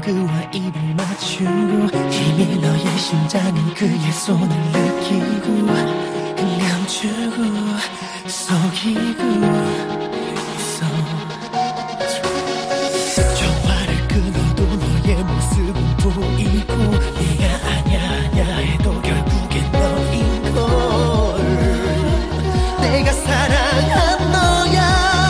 그와 입을 맞추고 이미 너의 심장은 그의 손을 느끼고 감추고 속이고 있어. 전화를 끊어도 너의 모습은 보이고 네가 아냐 해도 결국엔 너인걸. 내가 사랑한 너야.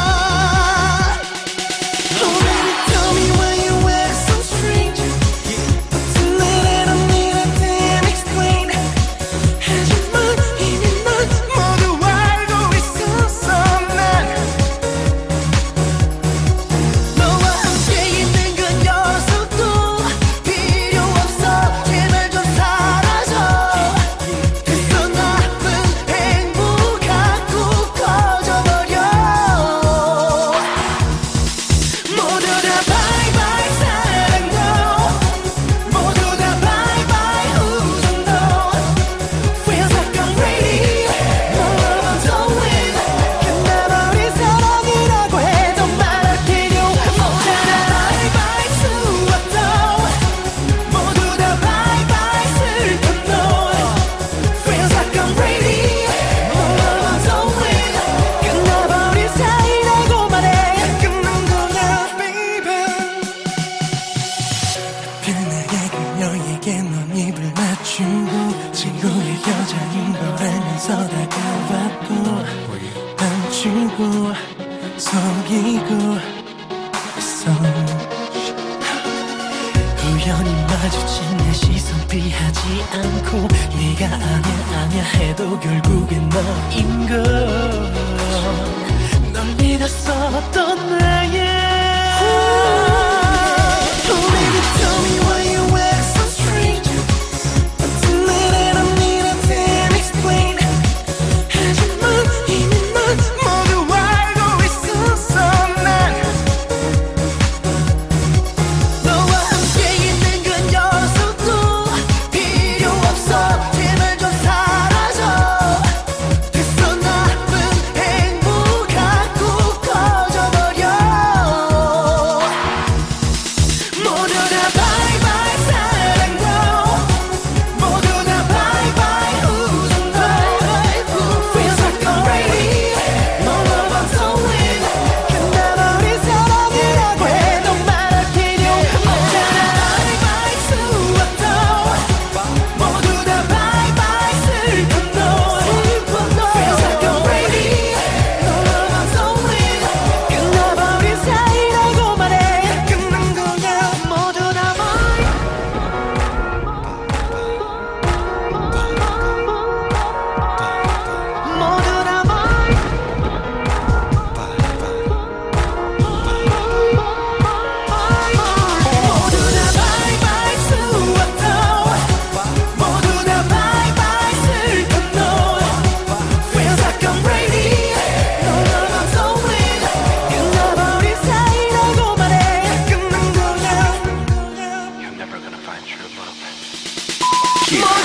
너에게 넌 입을 맞추고 친구의 여자인 걸 알면서 다가왔고 감추고 속이고 있어. 우연히 마주친 내 시선 피하지 않고 네가 아냐 해도 결국엔 너인걸. 널 믿었었던 나의 Yeah.